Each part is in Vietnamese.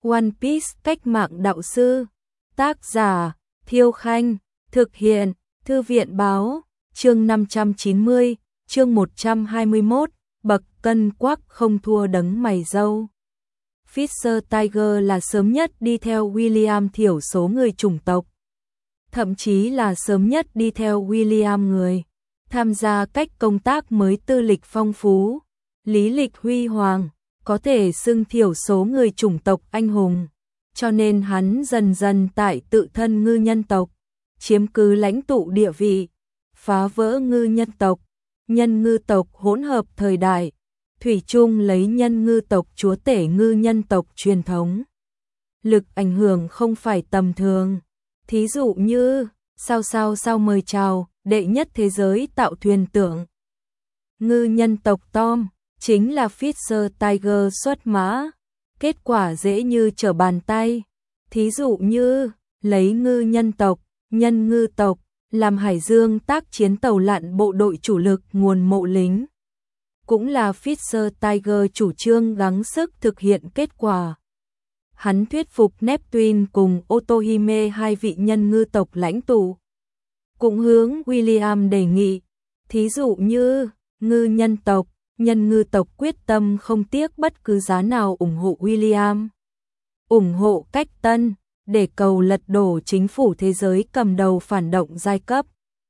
One Piece cách mạng đạo sư. Tác giả Thiêu Khanh. Thực hiện Thư viện báo. Chương 590, chương 121, bậc cân quắc không thua đấng mày râu. Fisher Tiger là sớm nhất đi theo William thiểu số người chủng tộc. Thậm chí là sớm nhất đi theo William người. Tham gia cách công tác mới, tư lịch phong phú, lý lịch huy hoàng, có thể xưng thiểu số người chủng tộc anh hùng. Cho nên hắn dần dần tại tự thân ngư nhân tộc, chiếm cứ lãnh tụ địa vị, phá vỡ ngư nhân tộc, nhân ngư tộc hỗn hợp thời đại, thủy chung lấy nhân ngư tộc chúa tể ngư nhân tộc truyền thống. Lực ảnh hưởng không phải tầm thường. Thí dụ như, sao mời chào, đệ nhất thế giới tạo thuyền tượng. Ngư nhân tộc Tom, chính là Fisher Tiger xuất mã. Kết quả dễ như trở bàn tay. Thí dụ như, lấy ngư nhân tộc, nhân ngư tộc, làm hải dương tác chiến tàu lặn bộ đội chủ lực nguồn mộ lính. Cũng là Fisher Tiger chủ trương gắng sức thực hiện kết quả. Hắn thuyết phục Neptune cùng Otohime, hai vị nhân ngư tộc lãnh tụ. Cũng hướng William đề nghị, thí dụ như, ngư nhân tộc, nhân ngư tộc quyết tâm không tiếc bất cứ giá nào ủng hộ William. Ủng hộ cách tân, để cầu lật đổ chính phủ thế giới cầm đầu phản động giai cấp.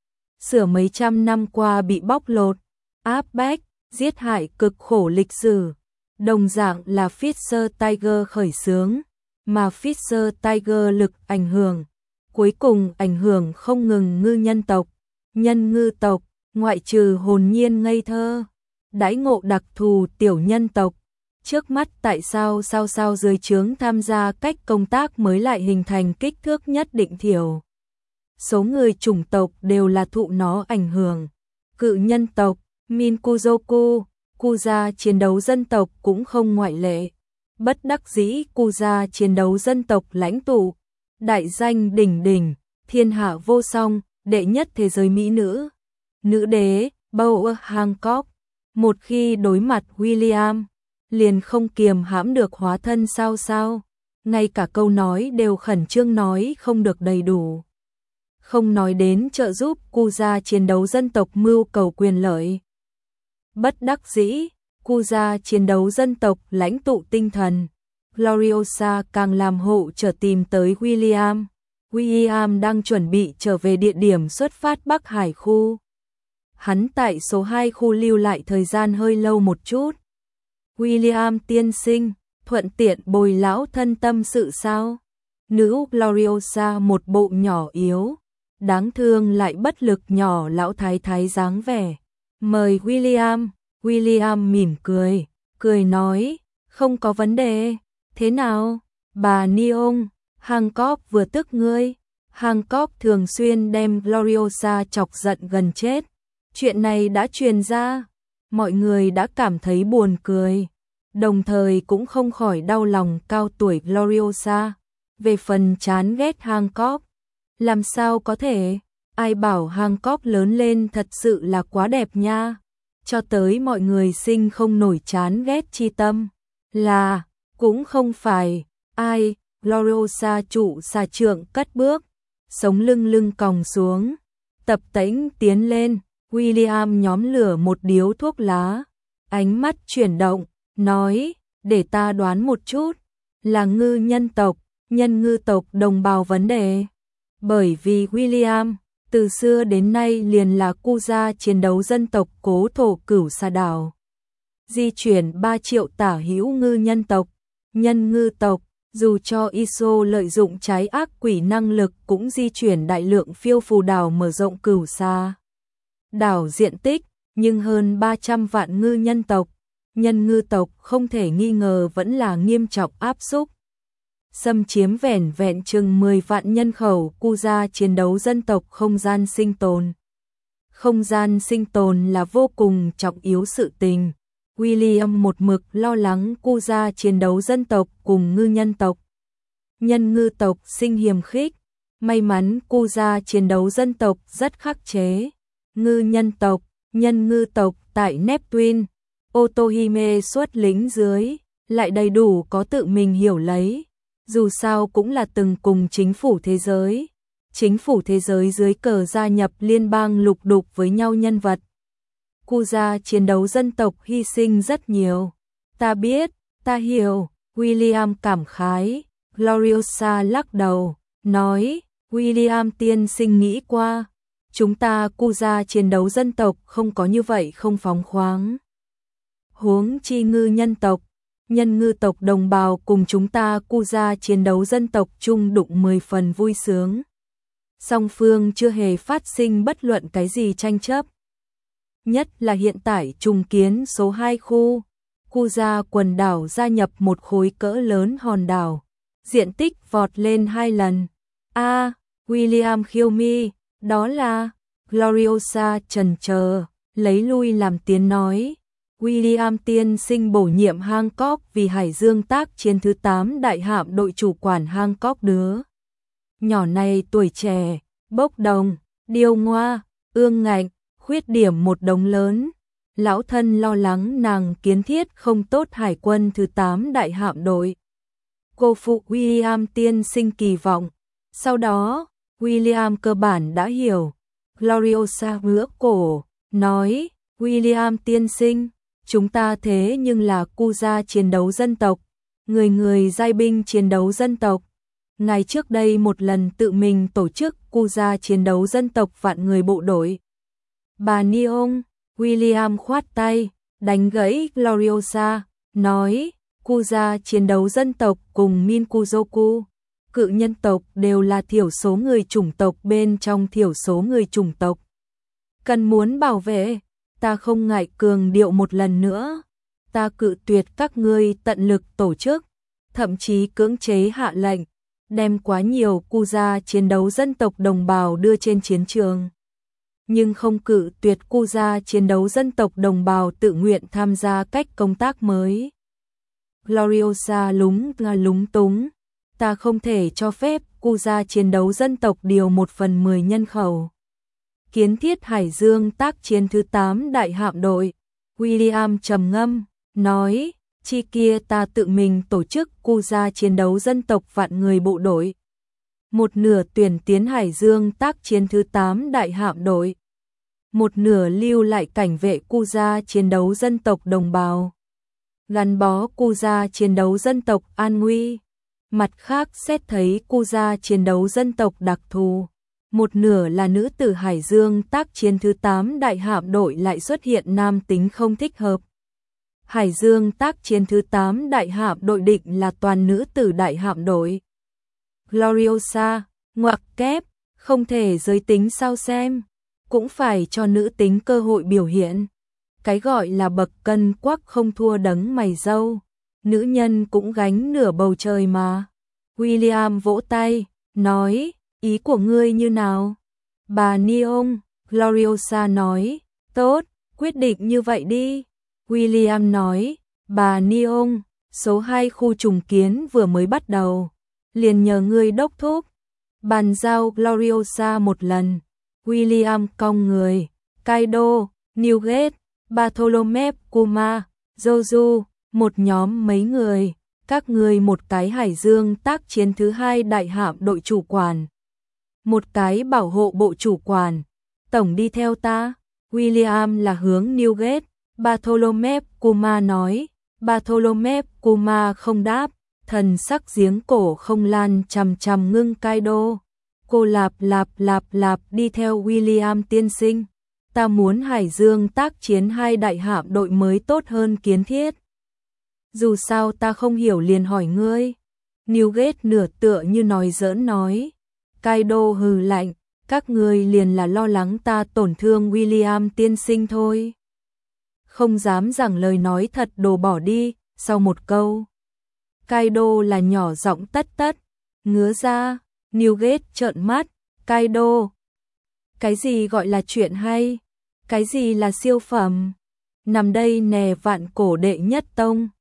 Sửa mấy trăm năm qua bị bóc lột, áp bách, giết hại cực khổ lịch sử. Đồng dạng là Fisher Tiger khởi xướng, mà Fisher Tiger lực ảnh hưởng, cuối cùng ảnh hưởng không ngừng ngư nhân tộc, nhân ngư tộc, ngoại trừ hồn nhiên ngây thơ, đãi ngộ đặc thù tiểu nhân tộc. Trước mắt tại sao dưới trướng tham gia cách công tác mới lại hình thành kích thước nhất định thiểu số người chủng tộc đều là thụ nó ảnh hưởng. Cự nhân tộc, Minkuzoku, Kuja chiến đấu dân tộc cũng không ngoại lệ. Bất đắc dĩ Kuja chiến đấu dân tộc lãnh tụ, đại danh đỉnh đỉnh, thiên hạ vô song, đệ nhất thế giới mỹ nữ, nữ đế, Bower Hancock. Một khi đối mặt William, liền không kiềm hãm được hóa thân sao, ngay cả câu nói đều khẩn trương nói không được đầy đủ. Không nói đến trợ giúp Kuja chiến đấu dân tộc mưu cầu quyền lợi. Bất đắc dĩ, Kuja chiến đấu dân tộc lãnh tụ tinh thần, Gloriosa càng làm hộ trở tìm tới William. William đang chuẩn bị trở về địa điểm xuất phát Bắc Hải khu. Hắn tại số 2 khu lưu lại thời gian hơi lâu một chút. William tiên sinh, thuận tiện bồi lão thân tâm sự sao? Nữ Gloriosa một bộ nhỏ yếu, đáng thương lại bất lực nhỏ lão thái thái dáng vẻ. Mời William. William mỉm cười nói, không có vấn đề. Thế nào, bà Neon, Hancock vừa tức ngươi. Hancock thường xuyên đem Gloriosa chọc giận gần chết. Chuyện này đã truyền ra, mọi người đã cảm thấy buồn cười, đồng thời cũng không khỏi đau lòng cao tuổi Gloriosa. Về phần chán ghét Hancock, làm sao có thể, ai bảo Hancock lớn lên thật sự là quá đẹp nha, cho tới mọi người sinh không nổi chán ghét chi tâm. Là, cũng không phải, ai, Gloriosa trụ xà trượng cất bước, sống lưng còng xuống, tập tễnh tiến lên. William nhóm lửa một điếu thuốc lá, ánh mắt chuyển động, nói, để ta đoán một chút, là ngư nhân tộc, nhân ngư tộc đồng bào vấn đề. Bởi vì William, từ xưa đến nay liền là Kuja chiến đấu dân tộc cố thổ Cửu Sa đảo. Di chuyển 3 triệu tả hữu ngư nhân tộc, nhân ngư tộc, dù cho Iso lợi dụng trái ác quỷ năng lực cũng di chuyển đại lượng phiêu phù đảo mở rộng Cửu Sa đảo diện tích, nhưng hơn 300 vạn ngư nhân tộc, nhân ngư tộc không thể nghi ngờ vẫn là nghiêm trọng áp xúc. Xâm chiếm vẻn chừng 10 vạn nhân khẩu Kuja chiến đấu dân tộc không gian sinh tồn. Không gian sinh tồn là vô cùng trọng yếu sự tình. William một mực lo lắng Kuja chiến đấu dân tộc cùng ngư nhân tộc. Nhân ngư tộc sinh hiềm khích, may mắn Kuja chiến đấu dân tộc rất khắc chế. Ngư nhân tộc, nhân ngư tộc tại Neptune, Otohime xuất lính dưới, lại đầy đủ có tự mình hiểu lấy, Dù sao cũng là từng cùng chính phủ thế giới dưới cờ gia nhập liên bang lục đục với nhau nhân vật. Cuba chiến đấu dân tộc hy sinh rất nhiều. Ta biết, ta hiểu, William cảm khái. Gloriosa lắc đầu, nói, William tiên sinh nghĩ qua, chúng ta Cuba chiến đấu dân tộc không có như vậy không phóng khoáng. Huống chi ngư nhân ngư tộc đồng bào cùng chúng ta Cuba chiến đấu dân tộc chung đụng 10 phần vui sướng. Song phương chưa hề phát sinh bất luận cái gì tranh chấp. Nhất là hiện tại trùng kiến số 2 khu, Cuba quần đảo gia nhập một khối cỡ lớn hòn đảo, diện tích vọt lên 2 lần. William khiêu mi, đó là, Gloriosa chần chờ, lấy lui làm tiến nói. William tiên sinh bổ nhiệm Hancock vì Hải Dương tác chiến thứ 8 đại hạm đội chủ quản. Hancock đứa nhỏ này tuổi trẻ, bốc đồng, điêu ngoa, ương ngạnh, khuyết điểm một đống lớn. Lão thân lo lắng nàng kiến thiết không tốt Hải quân thứ 8 đại hạm đội. Cô phụ William tiên sinh kỳ vọng. Sau đó, William cơ bản đã hiểu. Gloriosa ngửa cổ, nói, William tiên sinh, chúng ta thế nhưng là Cuba chiến đấu dân tộc, người giai binh chiến đấu dân tộc. Ngày trước đây một lần tự mình tổ chức Cuba chiến đấu dân tộc vạn người bộ đội. Bà Neon, William khoát tay, đánh gãy Gloriosa, nói, Cuba chiến đấu dân tộc cùng Minkuzoku, cự nhân tộc đều là thiểu số người chủng tộc bên trong thiểu số người chủng tộc. Cần muốn bảo vệ, ta không ngại cường điệu một lần nữa, ta cự tuyệt các ngươi tận lực tổ chức, thậm chí cưỡng chế hạ lệnh, đem quá nhiều Cuba chiến đấu dân tộc đồng bào đưa trên chiến trường. Nhưng không cự tuyệt Cuba chiến đấu dân tộc đồng bào tự nguyện tham gia cách công tác mới. Gloriosa lúng túng, ta không thể cho phép Cuba chiến đấu dân tộc điều 1/10 nhân khẩu. Kiến thiết Hải Dương tác chiến thứ 8 đại hạm đội. William trầm ngâm, nói, chi kia ta tự mình tổ chức Cuba chiến đấu dân tộc vạn người bộ đội. Một nửa tuyển tiến Hải Dương tác chiến thứ 8 đại hạm đội. Một nửa lưu lại cảnh vệ Cuba chiến đấu dân tộc đồng bào. Gắn bó Cuba chiến đấu dân tộc an nguy. Mặt khác xét thấy Cuba chiến đấu dân tộc đặc thù. Một nửa là nữ tử Hải Dương tác chiến thứ 8 đại hạm đội lại xuất hiện nam tính không thích hợp. Hải Dương tác chiến thứ 8 đại hạm đội định là toàn nữ tử đại hạm đội. Gloriosa, ngoặc kép, không thể giới tính sao xem, cũng phải cho nữ tính cơ hội biểu hiện. Cái gọi là bậc cân quắc không thua đấng mày râu, nữ nhân cũng gánh nửa bầu trời mà. William vỗ tay, nói, ý của ngươi như nào? Bà Neon, Gloriosa nói, tốt, quyết định như vậy đi. William nói, bà Neon, số 2 khu trùng kiến vừa mới bắt đầu, liền nhờ ngươi đốc thúc. Bàn giao Gloriosa một lần. William cong người, Kaido, Newgate, Bartholomew Kuma, Joju, một nhóm mấy người, các ngươi một cái Hải Dương tác chiến thứ 2 đại hạm đội chủ quản, một cái bảo hộ bộ chủ quản, tổng đi theo ta. William là hướng Newgate. Bartholomew Kuma nói. Bartholomew Kuma không đáp, thần sắc giếng cổ không lan chằm chằm ngưng Kaido. Cô lạp đi theo William tiên sinh. Ta muốn Hải Dương tác chiến 2 đại hạm đội mới tốt hơn kiến thiết. Dù sao ta không hiểu liền hỏi ngươi. Newgate nửa tựa như nói giỡn nói. Kaido hừ lạnh, các ngươi liền là lo lắng ta tổn thương William tiên sinh thôi. Không dám rằng lời nói thật đồ bỏ đi, sau một câu. Kaido là nhỏ giọng tất, ngứa ra, Newgate trợn mắt, Kaido. Cái gì gọi là chuyện hay? Cái gì là siêu phẩm? Nằm đây nè vạn cổ đệ nhất tông,